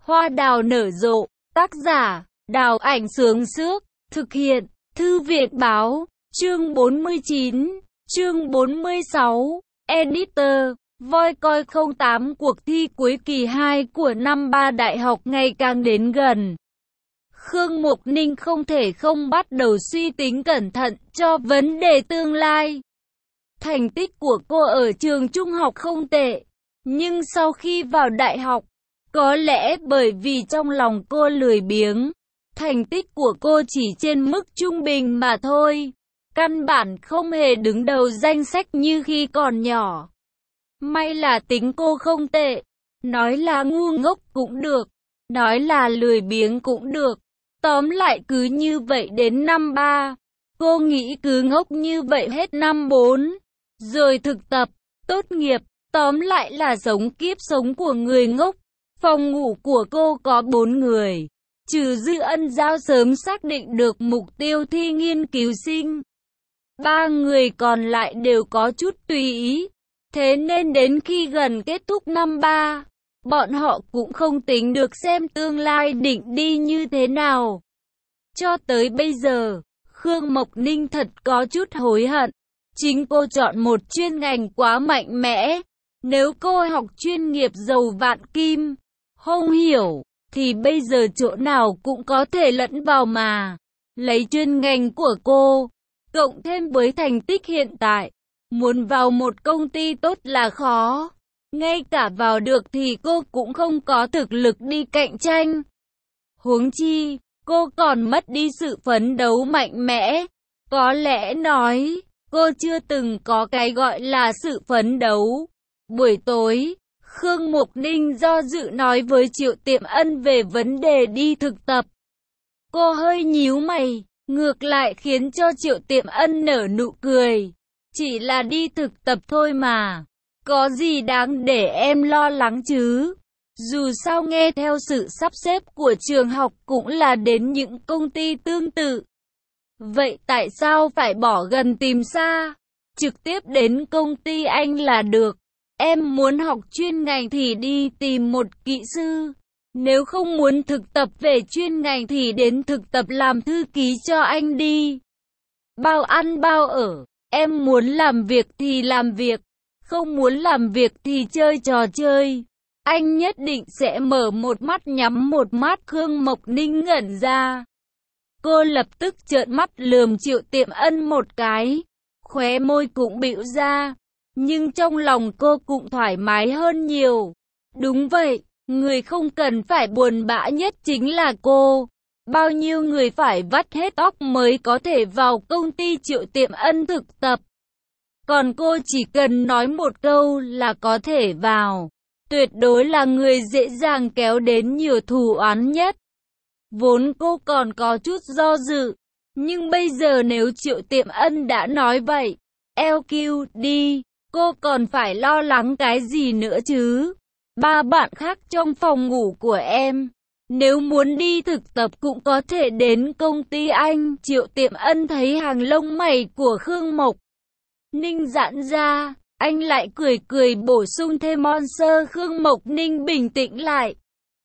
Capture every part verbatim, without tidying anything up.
Hoa đào nở rộ, tác giả, Đào Ảnh Sướng Sước, thực hiện, Thư viện Báo, chương bốn mươi chín, chương bốn mươi sáu, Editor, Voi Coi không tám. Cuộc thi cuối kỳ hai của năm ba đại học ngày càng đến gần. Khương Mục Ninh không thể không bắt đầu suy tính cẩn thận cho vấn đề tương lai. Thành tích của cô ở trường trung học không tệ, nhưng sau khi vào đại học, có lẽ bởi vì trong lòng cô lười biếng, thành tích của cô chỉ trên mức trung bình mà thôi, căn bản không hề đứng đầu danh sách như khi còn nhỏ. May là tính cô không tệ, nói là ngu ngốc cũng được, nói là lười biếng cũng được. Tóm lại cứ như vậy đến năm ba, cô nghĩ cứ ngốc như vậy hết năm bốn, rồi thực tập, tốt nghiệp, tóm lại là sống kiếp sống của người ngốc. Phòng ngủ của cô có bốn người, trừ Dư Ân Giao sớm xác định được mục tiêu thi nghiên cứu sinh. Ba người còn lại đều có chút tùy ý, thế nên đến khi gần kết thúc năm ba, bọn họ cũng không tính được xem tương lai định đi như thế nào. Cho tới bây giờ, Khương Mộc Ninh thật có chút hối hận. Chính cô chọn một chuyên ngành quá mạnh mẽ. Nếu cô học chuyên nghiệp giàu vạn kim, không hiểu, thì bây giờ chỗ nào cũng có thể lẫn vào mà. Lấy chuyên ngành của cô, cộng thêm với thành tích hiện tại, muốn vào một công ty tốt là khó. Ngay cả vào được thì cô cũng không có thực lực đi cạnh tranh. Huống chi, cô còn mất đi sự phấn đấu mạnh mẽ. Có lẽ nói, cô chưa từng có cái gọi là sự phấn đấu. Buổi tối, Khương Mục Ninh do dự nói với Triệu Tiệm Ân về vấn đề đi thực tập. Cô hơi nhíu mày, ngược lại khiến cho Triệu Tiệm Ân nở nụ cười. Chỉ là đi thực tập thôi mà, có gì đáng để em lo lắng chứ? Dù sao nghe theo sự sắp xếp của trường học cũng là đến những công ty tương tự. Vậy tại sao phải bỏ gần tìm xa? Trực tiếp đến công ty anh là được. Em muốn học chuyên ngành thì đi tìm một kỹ sư. Nếu không muốn thực tập về chuyên ngành thì đến thực tập làm thư ký cho anh đi. Bao ăn bao ở, em muốn làm việc thì làm việc, không muốn làm việc thì chơi trò chơi. Anh nhất định sẽ mở một mắt nhắm một mắt. Khương Mộc Ninh ngẩn ra. Cô lập tức trợn mắt lườm Triệu Tiệm Ân một cái, khóe môi cũng bĩu ra, nhưng trong lòng cô cũng thoải mái hơn nhiều. Đúng vậy, người không cần phải buồn bã nhất chính là cô. Bao nhiêu người phải vắt hết óc mới có thể vào công ty Triệu Tiệm Ân thực tập. Còn cô chỉ cần nói một câu là có thể vào. Tuyệt đối là người dễ dàng kéo đến nhiều thù oán nhất. Vốn cô còn có chút do dự, nhưng bây giờ nếu Triệu Tiệm Ân đã nói vậy, lờ quy đi, cô còn phải lo lắng cái gì nữa chứ? Ba bạn khác trong phòng ngủ của em, nếu muốn đi thực tập cũng có thể đến công ty anh. Triệu Tiệm Ân thấy hàng lông mày của Khương Mộc Ninh giãn ra, anh lại cười cười bổ sung thêm Monster. Khương Mộc Ninh bình tĩnh lại,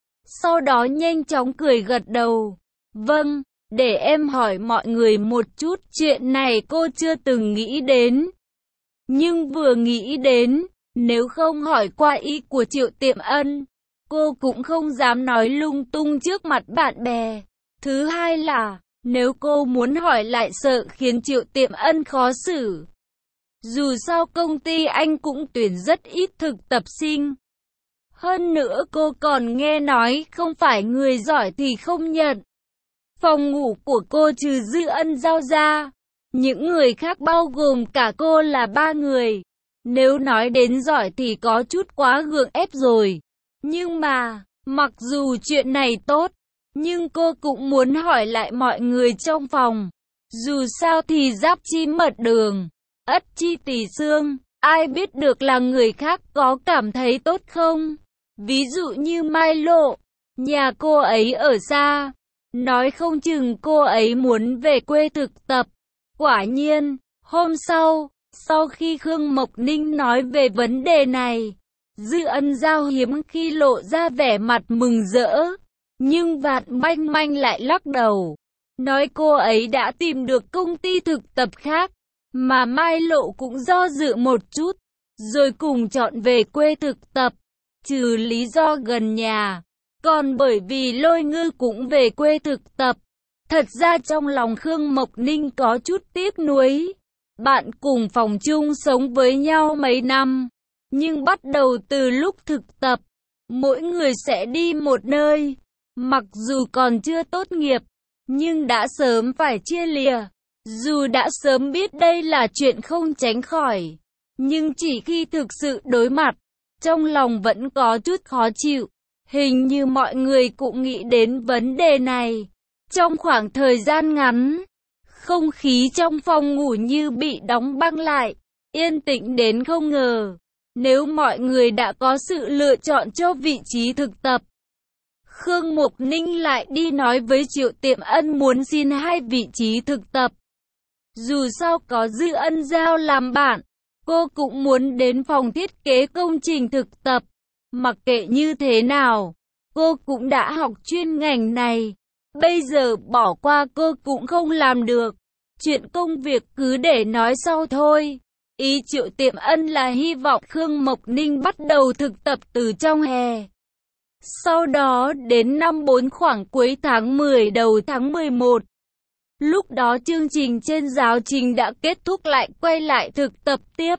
sau đó nhanh chóng cười gật đầu. Vâng, để em hỏi mọi người một chút, chuyện này cô chưa từng nghĩ đến. Nhưng vừa nghĩ đến, nếu không hỏi qua ý của Triệu Tiệm Ân, cô cũng không dám nói lung tung trước mặt bạn bè. Thứ hai là, nếu cô muốn hỏi lại sợ khiến Triệu Tiệm Ân khó xử. Dù sao công ty anh cũng tuyển rất ít thực tập sinh. Hơn nữa cô còn nghe nói không phải người giỏi thì không nhận. Phòng ngủ của cô trừ Dư Ân Giao ra, những người khác bao gồm cả cô là ba người. Nếu nói đến giỏi thì có chút quá gượng ép rồi. Nhưng mà, mặc dù chuyện này tốt, nhưng cô cũng muốn hỏi lại mọi người trong phòng. Dù sao thì giáp chi mật đường, ất chi tỳ xương, ai biết được là người khác có cảm thấy tốt không? Ví dụ như Mai Lộ, nhà cô ấy ở xa, nói không chừng cô ấy muốn về quê thực tập. Quả nhiên, hôm sau, sau khi Khương Mộc Ninh nói về vấn đề này, Dư Ân Giao hiếm khi lộ ra vẻ mặt mừng rỡ, nhưng Vạn Manh Manh lại lắc đầu, nói cô ấy đã tìm được công ty thực tập khác, mà Mai Lộ cũng do dự một chút, rồi cùng chọn về quê thực tập, trừ lý do gần nhà, còn bởi vì Lôi Ngư cũng về quê thực tập. Thật ra trong lòng Khương Mộc Ninh có chút tiếc nuối. Bạn cùng phòng chung sống với nhau mấy năm, nhưng bắt đầu từ lúc thực tập, mỗi người sẽ đi một nơi. Mặc dù còn chưa tốt nghiệp, nhưng đã sớm phải chia lìa. Dù đã sớm biết đây là chuyện không tránh khỏi, nhưng chỉ khi thực sự đối mặt, trong lòng vẫn có chút khó chịu. Hình như mọi người cũng nghĩ đến vấn đề này. Trong khoảng thời gian ngắn, không khí trong phòng ngủ như bị đóng băng lại, yên tĩnh đến không ngờ. Nếu mọi người đã có sự lựa chọn cho vị trí thực tập, Khương Mộc Ninh lại đi nói với Triệu Tiệm Ân muốn xin hai vị trí thực tập. Dù sao có Dư Ân Giao làm bạn, cô cũng muốn đến phòng thiết kế công trình thực tập. Mặc kệ như thế nào, cô cũng đã học chuyên ngành này. Bây giờ bỏ qua cô cũng không làm được. Chuyện công việc cứ để nói sau thôi. Ý Triệu Tiệm Ân là hy vọng Khương Mộc Ninh bắt đầu thực tập từ trong hè. Sau đó đến năm bốn khoảng cuối tháng mười đầu tháng mười một. Lúc đó chương trình trên giáo trình đã kết thúc lại quay lại thực tập tiếp.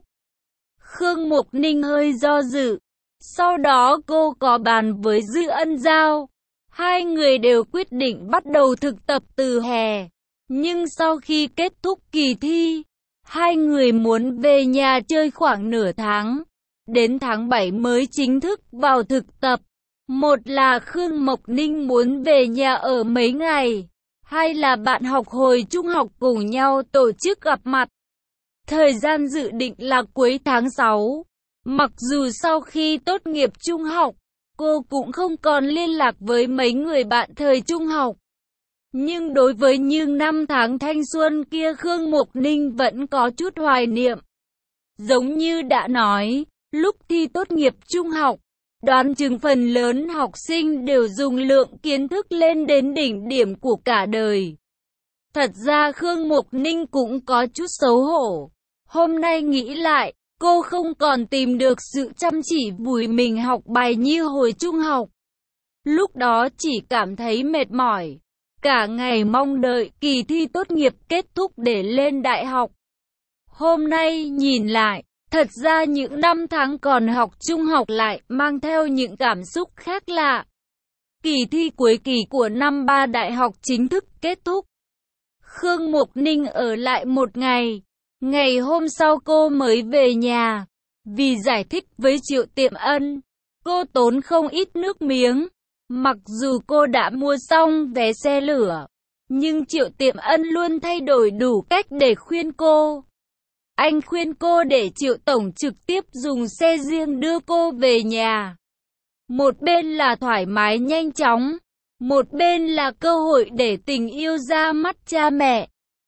Khương Mộc Ninh hơi do dự. Sau đó cô có bàn với Dư Ân Giao. Hai người đều quyết định bắt đầu thực tập từ hè. Nhưng sau khi kết thúc kỳ thi, hai người muốn về nhà chơi khoảng nửa tháng. Đến tháng bảy mới chính thức vào thực tập. Một là Khương Mộc Ninh muốn về nhà ở mấy ngày. Hai là bạn học hồi trung học cùng nhau tổ chức gặp mặt. Thời gian dự định là cuối tháng sáu. Mặc dù sau khi tốt nghiệp trung học, cô cũng không còn liên lạc với mấy người bạn thời trung học. Nhưng đối với những năm tháng thanh xuân kia Khương Mộc Ninh vẫn có chút hoài niệm. Giống như đã nói, lúc thi tốt nghiệp trung học, đoán chừng phần lớn học sinh đều dùng lượng kiến thức lên đến đỉnh điểm của cả đời. Thật ra Khương Mộc Ninh cũng có chút xấu hổ. Hôm nay nghĩ lại, cô không còn tìm được sự chăm chỉ vùi mình học bài như hồi trung học. Lúc đó chỉ cảm thấy mệt mỏi. Cả ngày mong đợi kỳ thi tốt nghiệp kết thúc để lên đại học. Hôm nay nhìn lại, thật ra những năm tháng còn học trung học lại mang theo những cảm xúc khác lạ. Kỳ thi cuối kỳ của năm ba đại học chính thức kết thúc. Khương Mộc Ninh ở lại một ngày. Ngày hôm sau cô mới về nhà. Vì giải thích với Triệu Tiệm Ân, cô tốn không ít nước miếng. Mặc dù cô đã mua xong vé xe lửa, nhưng Triệu Tiệm Ân luôn thay đổi đủ cách để khuyên cô. Anh khuyên cô để Triệu Tổng trực tiếp dùng xe riêng đưa cô về nhà. Một bên là thoải mái nhanh chóng, một bên là cơ hội để tình yêu ra mắt cha mẹ.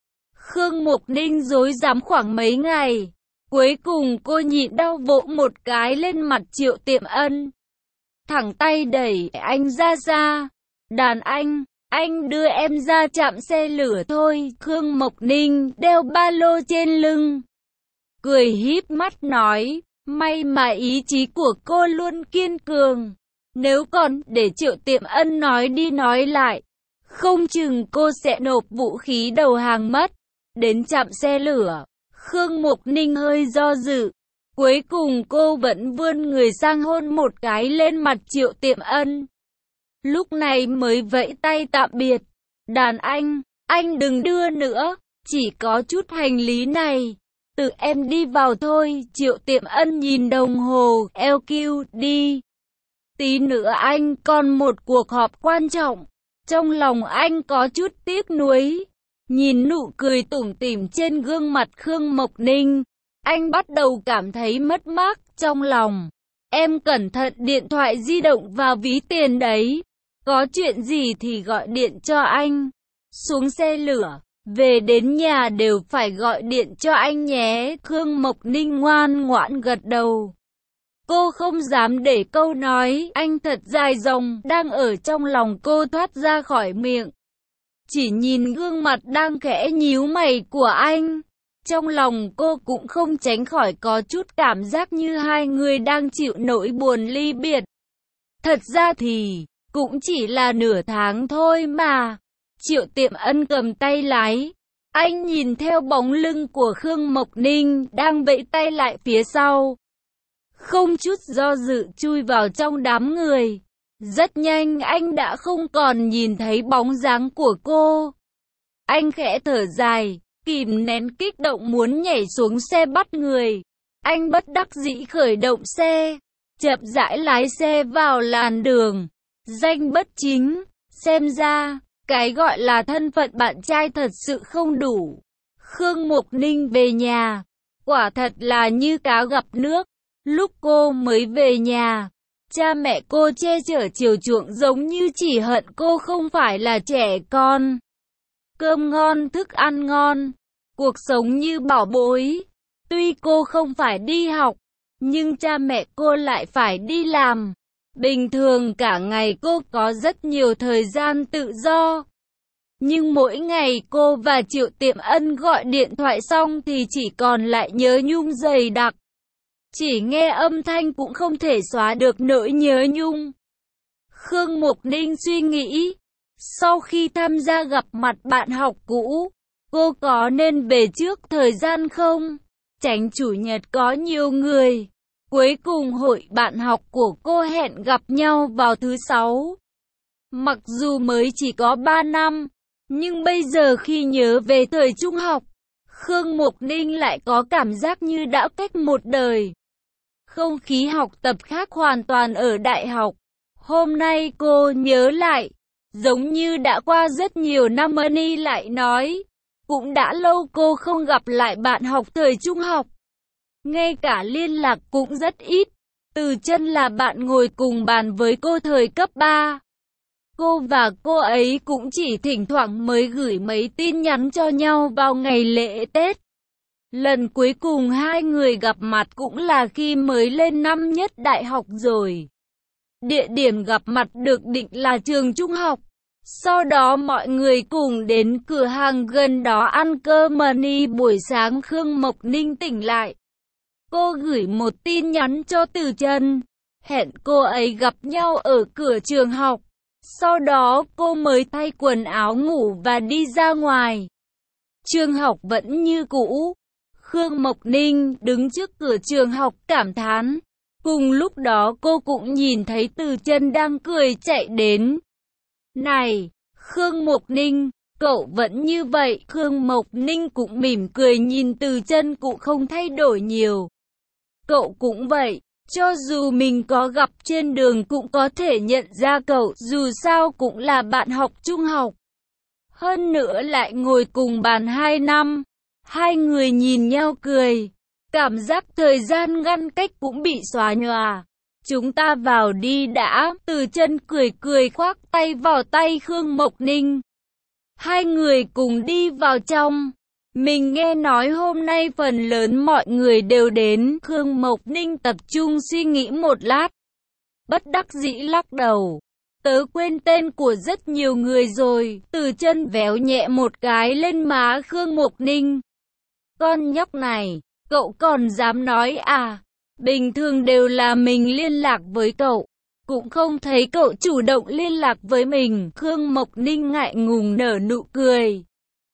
Khương Mộc Ninh rối rắm khoảng mấy ngày. Cuối cùng cô nhịn đau vỗ một cái lên mặt Triệu Tiệm Ân. Thẳng tay đẩy anh ra xa. Đàn anh, anh đưa em ra trạm xe lửa thôi. Khương Mộc Ninh đeo ba lô trên lưng, cười híp mắt nói, may mà ý chí của cô luôn kiên cường. Nếu còn để Triệu Tiệm Ân nói đi nói lại, không chừng cô sẽ nộp vũ khí đầu hàng mất. Đến trạm xe lửa, Khương Mộc Ninh hơi do dự. Cuối cùng cô vẫn vươn người sang hôn một cái lên mặt Triệu Tiệm Ân. Lúc này mới vẫy tay tạm biệt. Đàn anh, anh đừng đưa nữa, chỉ có chút hành lý này. Tự em đi vào thôi. Triệu Tiệm Ân nhìn đồng hồ, lờ quy đi. Tí nữa anh còn một cuộc họp quan trọng. Trong lòng anh có chút tiếc nuối. Nhìn nụ cười tủm tỉm trên gương mặt Khương Mộc Ninh, anh bắt đầu cảm thấy mất mát trong lòng. Em cẩn thận điện thoại di động và ví tiền đấy. Có chuyện gì thì gọi điện cho anh. Xuống xe lửa, về đến nhà đều phải gọi điện cho anh nhé. Khương Mộc Ninh ngoan ngoãn gật đầu. Cô không dám để câu nói anh thật dài dòng đang ở trong lòng cô thoát ra khỏi miệng. Chỉ nhìn gương mặt đang khẽ nhíu mày của anh, trong lòng cô cũng không tránh khỏi có chút cảm giác như hai người đang chịu nỗi buồn ly biệt. Thật ra thì, cũng chỉ là nửa tháng thôi mà. Triệu Tiệm Ân cầm tay lái. Anh nhìn theo bóng lưng của Khương Mộc Ninh đang vẫy tay lại phía sau. Không chút do dự chui vào trong đám người. Rất nhanh anh đã không còn nhìn thấy bóng dáng của cô. Anh khẽ thở dài, kìm nén kích động muốn nhảy xuống xe bắt người. Anh bất đắc dĩ khởi động xe, chậm rãi lái xe vào làn đường. Danh bất chính, xem ra, cái gọi là thân phận bạn trai thật sự không đủ. Khương Mộc Ninh về nhà, quả thật là như cá gặp nước. Lúc cô mới về nhà, cha mẹ cô che chở chiều chuộng giống như chỉ hận cô không phải là trẻ con. Cơm ngon, thức ăn ngon, cuộc sống như bảo bối. Tuy cô không phải đi học, nhưng cha mẹ cô lại phải đi làm. Bình thường cả ngày cô có rất nhiều thời gian tự do. Nhưng mỗi ngày cô và Triệu Tiệm Ân gọi điện thoại xong thì chỉ còn lại nhớ nhung dày đặc. Chỉ nghe âm thanh cũng không thể xóa được nỗi nhớ nhung. Khương Mộc Ninh suy nghĩ, sau khi tham gia gặp mặt bạn học cũ, cô có nên về trước thời gian không? Tránh chủ nhật có nhiều người. Cuối cùng hội bạn học của cô hẹn gặp nhau vào thứ sáu. Mặc dù mới chỉ có ba năm, nhưng bây giờ khi nhớ về thời trung học, Khương Mộc Ninh lại có cảm giác như đã cách một đời. Không khí học tập khác hoàn toàn ở đại học. Hôm nay cô nhớ lại, giống như đã qua rất nhiều năm. Ân lại nói, cũng đã lâu cô không gặp lại bạn học thời trung học. Ngay cả liên lạc cũng rất ít. Từ Chân là bạn ngồi cùng bàn với cô thời cấp ba. Cô và cô ấy cũng chỉ thỉnh thoảng mới gửi mấy tin nhắn cho nhau vào ngày lễ Tết. Lần cuối cùng hai người gặp mặt cũng là khi mới lên năm nhất đại học rồi. Địa điểm gặp mặt được định là trường trung học. Sau đó mọi người cùng đến cửa hàng gần đó ăn cơm. Mani buổi sáng Khương Mộc Ninh tỉnh lại. Cô gửi một tin nhắn cho Từ Chân, hẹn cô ấy gặp nhau ở cửa trường học. Sau đó cô mới thay quần áo ngủ và đi ra ngoài. Trường học vẫn như cũ. Khương Mộc Ninh đứng trước cửa trường học cảm thán. Cùng lúc đó cô cũng nhìn thấy Từ Chân đang cười chạy đến. Này, Khương Mộc Ninh, cậu vẫn như vậy. Khương Mộc Ninh cũng mỉm cười nhìn Từ Chân cũng không thay đổi nhiều. Cậu cũng vậy, cho dù mình có gặp trên đường cũng có thể nhận ra cậu, dù sao cũng là bạn học trung học. Hơn nữa lại ngồi cùng bàn hai năm. Hai người nhìn nhau cười, cảm giác thời gian ngăn cách cũng bị xóa nhòa. Chúng ta vào đi đã. Từ Chân cười cười khoác tay vào tay Khương Mộc Ninh. Hai người cùng đi vào trong. Mình nghe nói hôm nay phần lớn mọi người đều đến. Khương Mộc Ninh tập trung suy nghĩ một lát, bất đắc dĩ lắc đầu. Tớ quên tên của rất nhiều người rồi. Từ Chân véo nhẹ một cái lên má Khương Mộc Ninh. Con nhóc này, cậu còn dám nói à? Bình thường đều là mình liên lạc với cậu, cũng không thấy cậu chủ động liên lạc với mình. Khương Mộc Ninh ngại ngùng nở nụ cười.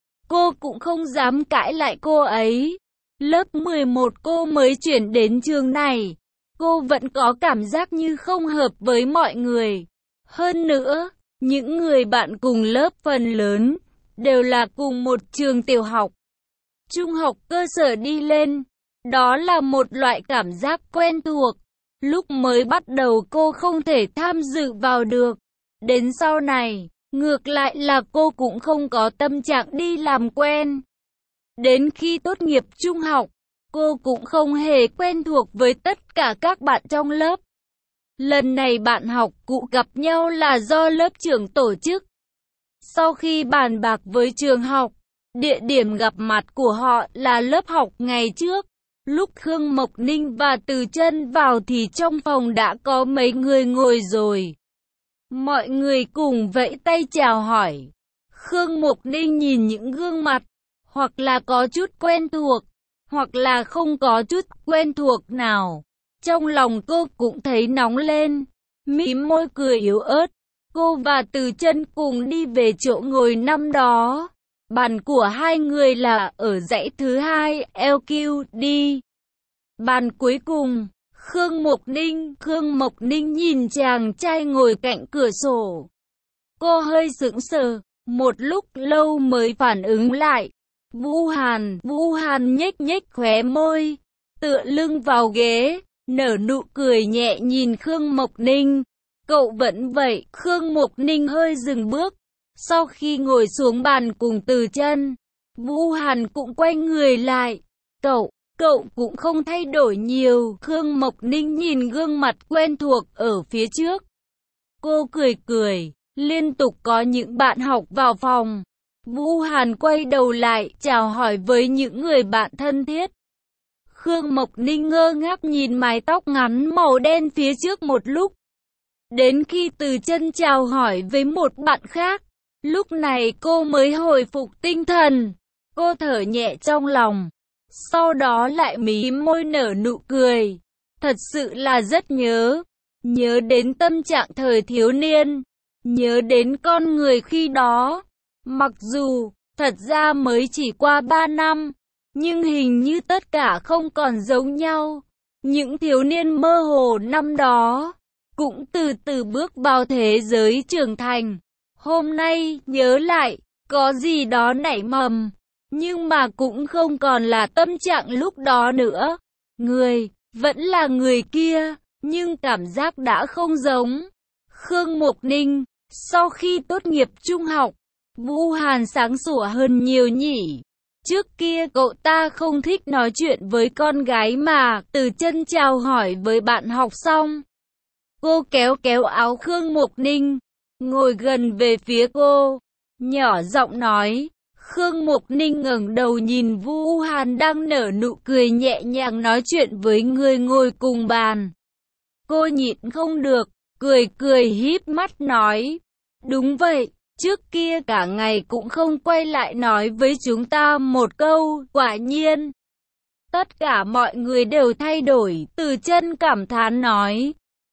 Cô cũng không dám cãi lại cô ấy. Lớp mười một cô mới chuyển đến trường này. Cô vẫn có cảm giác như không hợp với mọi người. Hơn nữa, những người bạn cùng lớp phần lớn đều là cùng một trường tiểu học, trung học cơ sở đi lên. Đó là một loại cảm giác quen thuộc. Lúc mới bắt đầu cô không thể tham dự vào được. Đến sau này, ngược lại là cô cũng không có tâm trạng đi làm quen. Đến khi tốt nghiệp trung học, cô cũng không hề quen thuộc với tất cả các bạn trong lớp. Lần này bạn học cũ gặp nhau là do lớp trưởng tổ chức. Sau khi bàn bạc với trường học, địa điểm gặp mặt của họ là lớp học ngày trước. Lúc Khương Mộc Ninh và Từ Chân vào thì trong phòng đã có mấy người ngồi rồi. Mọi người cùng vẫy tay chào hỏi. Khương Mộc Ninh nhìn những gương mặt, hoặc là có chút quen thuộc, hoặc là không có chút quen thuộc nào. Trong lòng cô cũng thấy nóng lên, mím môi cười yếu ớt. Cô và Từ Chân cùng đi về chỗ ngồi năm đó. Bàn của hai người là ở dãy thứ hai L Q D. Bàn cuối cùng, Khương Mộc Ninh, Khương Mộc Ninh nhìn chàng trai ngồi cạnh cửa sổ. Cô hơi sững sờ, một lúc lâu mới phản ứng lại. Vũ Hàn, Vũ Hàn nhếch nhếch khóe môi, tựa lưng vào ghế, nở nụ cười nhẹ nhìn Khương Mộc Ninh. Cậu vẫn vậy. Khương Mộc Ninh hơi dừng bước. Sau khi ngồi xuống bàn cùng Từ Chân, Vũ Hàn cũng quay người lại. Cậu, cậu cũng không thay đổi nhiều. Khương Mộc Ninh nhìn gương mặt quen thuộc ở phía trước. Cô cười cười, liên tục có những bạn học vào phòng. Vũ Hàn quay đầu lại, chào hỏi với những người bạn thân thiết. Khương Mộc Ninh ngơ ngác nhìn mái tóc ngắn màu đen phía trước một lúc. Đến khi Từ Chân chào hỏi với một bạn khác, lúc này cô mới hồi phục tinh thần. Cô thở nhẹ trong lòng, sau đó lại mím môi nở nụ cười. Thật sự là rất nhớ, nhớ đến tâm trạng thời thiếu niên, nhớ đến con người khi đó. Mặc dù, thật ra mới chỉ qua ba năm, nhưng hình như tất cả không còn giống nhau. Những thiếu niên mơ hồ năm đó cũng từ từ bước vào thế giới trưởng thành. Hôm nay nhớ lại, có gì đó nảy mầm, nhưng mà cũng không còn là tâm trạng lúc đó nữa. Người, vẫn là người kia, nhưng cảm giác đã không giống. Khương Mộc Ninh, sau khi tốt nghiệp trung học, Vũ Hàn sáng sủa hơn nhiều nhỉ. Trước kia cậu ta không thích nói chuyện với con gái mà. Từ Chân chào hỏi với bạn học xong, cô kéo kéo áo Khương Mộc Ninh, ngồi gần về phía cô, nhỏ giọng nói. Khương Mộc Ninh ngẩng đầu nhìn Vũ Hàn đang nở nụ cười nhẹ nhàng nói chuyện với người ngồi cùng bàn. Cô nhịn không được, cười cười híp mắt nói. Đúng vậy, trước kia cả ngày cũng không quay lại nói với chúng ta một câu, quả nhiên. Tất cả mọi người đều thay đổi. Từ Chân cảm thán nói.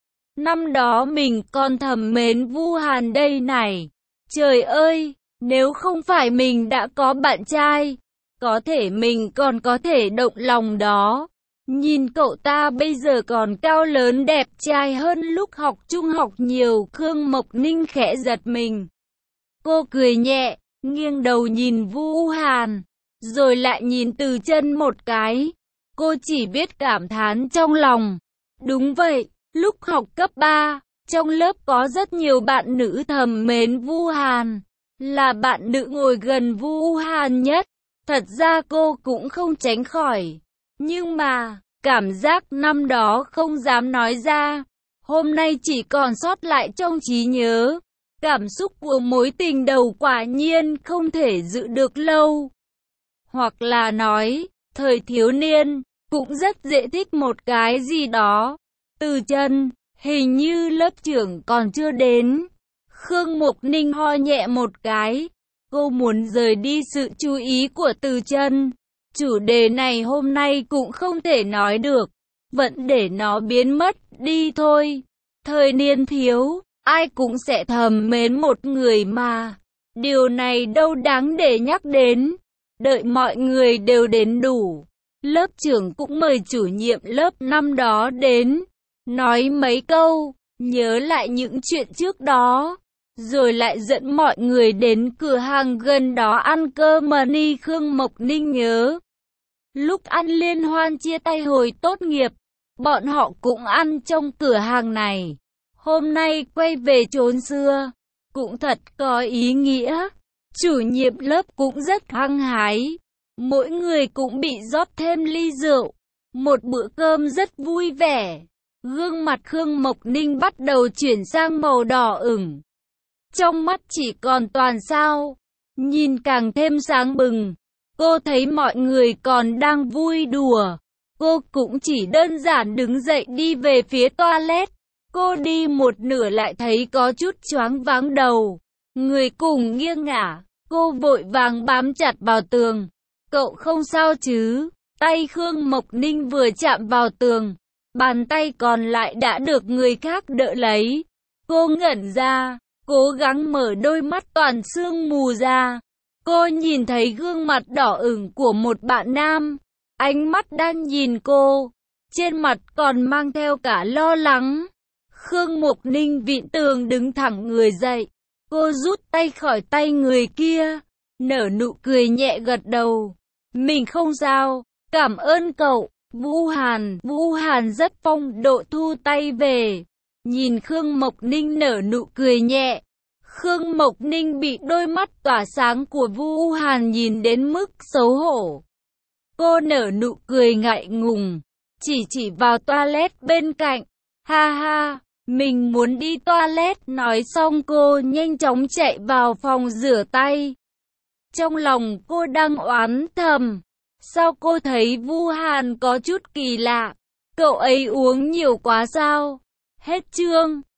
Năm đó mình còn thầm mến Vũ Hàn đây này. Trời ơi, nếu không phải mình đã có bạn trai, có thể mình còn có thể động lòng đó. Nhìn cậu ta bây giờ còn cao lớn đẹp trai hơn lúc học trung học nhiều. Khương Mộc Ninh khẽ giật mình. Cô cười nhẹ, nghiêng đầu nhìn Vũ Hàn, rồi lại nhìn Từ Chân một cái. Cô chỉ biết cảm thán trong lòng. Đúng vậy. Lúc học cấp ba, trong lớp có rất nhiều bạn nữ thầm mến Vũ Hàn, là bạn nữ ngồi gần Vũ Hàn nhất. Thật ra cô cũng không tránh khỏi, nhưng mà, cảm giác năm đó không dám nói ra, hôm nay chỉ còn sót lại trong trí nhớ. Cảm xúc của mối tình đầu quả nhiên không thể giữ được lâu. Hoặc là nói, thời thiếu niên, cũng rất dễ thích một cái gì đó. Từ Chân, hình như lớp trưởng còn chưa đến. Khương Mộc Ninh ho nhẹ một cái. Cô muốn rời đi sự chú ý của Từ Chân. Chủ đề này hôm nay cũng không thể nói được. Vẫn để nó biến mất đi thôi. Thời niên thiếu, ai cũng sẽ thầm mến một người mà. Điều này đâu đáng để nhắc đến. Đợi mọi người đều đến đủ. Lớp trưởng cũng mời chủ nhiệm lớp năm đó đến. Nói mấy câu, nhớ lại những chuyện trước đó, rồi lại dẫn mọi người đến cửa hàng gần đó ăn cơm mani. Khương Mộc Ninh nhớ, lúc ăn liên hoan chia tay hồi tốt nghiệp, bọn họ cũng ăn trong cửa hàng này. Hôm nay quay về chốn xưa, cũng thật có ý nghĩa. Chủ nhiệm lớp cũng rất hăng hái, mỗi người cũng bị rót thêm ly rượu. Một bữa cơm rất vui vẻ. Gương mặt Khương Mộc Ninh bắt đầu chuyển sang màu đỏ ửng. Trong mắt chỉ còn toàn sao, nhìn càng thêm sáng bừng. Cô thấy mọi người còn đang vui đùa. Cô Cô cũng chỉ đơn giản đứng dậy đi về phía toilet. Cô đi một nửa lại thấy có chút choáng váng đầu. Người cùng nghiêng ngả. Cô vội vàng bám chặt vào tường. Cậu không sao chứ? Tay Khương Mộc Ninh vừa chạm vào tường. Bàn tay còn lại đã được người khác đỡ lấy. Cô ngẩn ra. Cố gắng mở đôi mắt toàn sương mù ra. Cô nhìn thấy gương mặt đỏ ửng của một bạn nam. Ánh mắt đang nhìn cô. Trên mặt còn mang theo cả lo lắng. Khương Mộc Ninh vịn tường đứng thẳng người dậy. Cô rút tay khỏi tay người kia. Nở nụ cười nhẹ gật đầu. Mình không sao. Cảm ơn cậu. Vũ Hàn. Vũ Hàn rất phong độ thu tay về. Nhìn Khương Mộc Ninh nở nụ cười nhẹ. Khương Mộc Ninh bị đôi mắt tỏa sáng của Vũ Hàn nhìn đến mức xấu hổ. Cô nở nụ cười ngại ngùng. Chỉ chỉ vào toilet bên cạnh. Ha ha, mình muốn đi toilet. Nói xong cô nhanh chóng chạy vào phòng rửa tay. Trong lòng cô đang oán thầm. Sao cô thấy Vũ Hàn có chút kỳ lạ? Cậu ấy uống nhiều quá sao? Hết chương.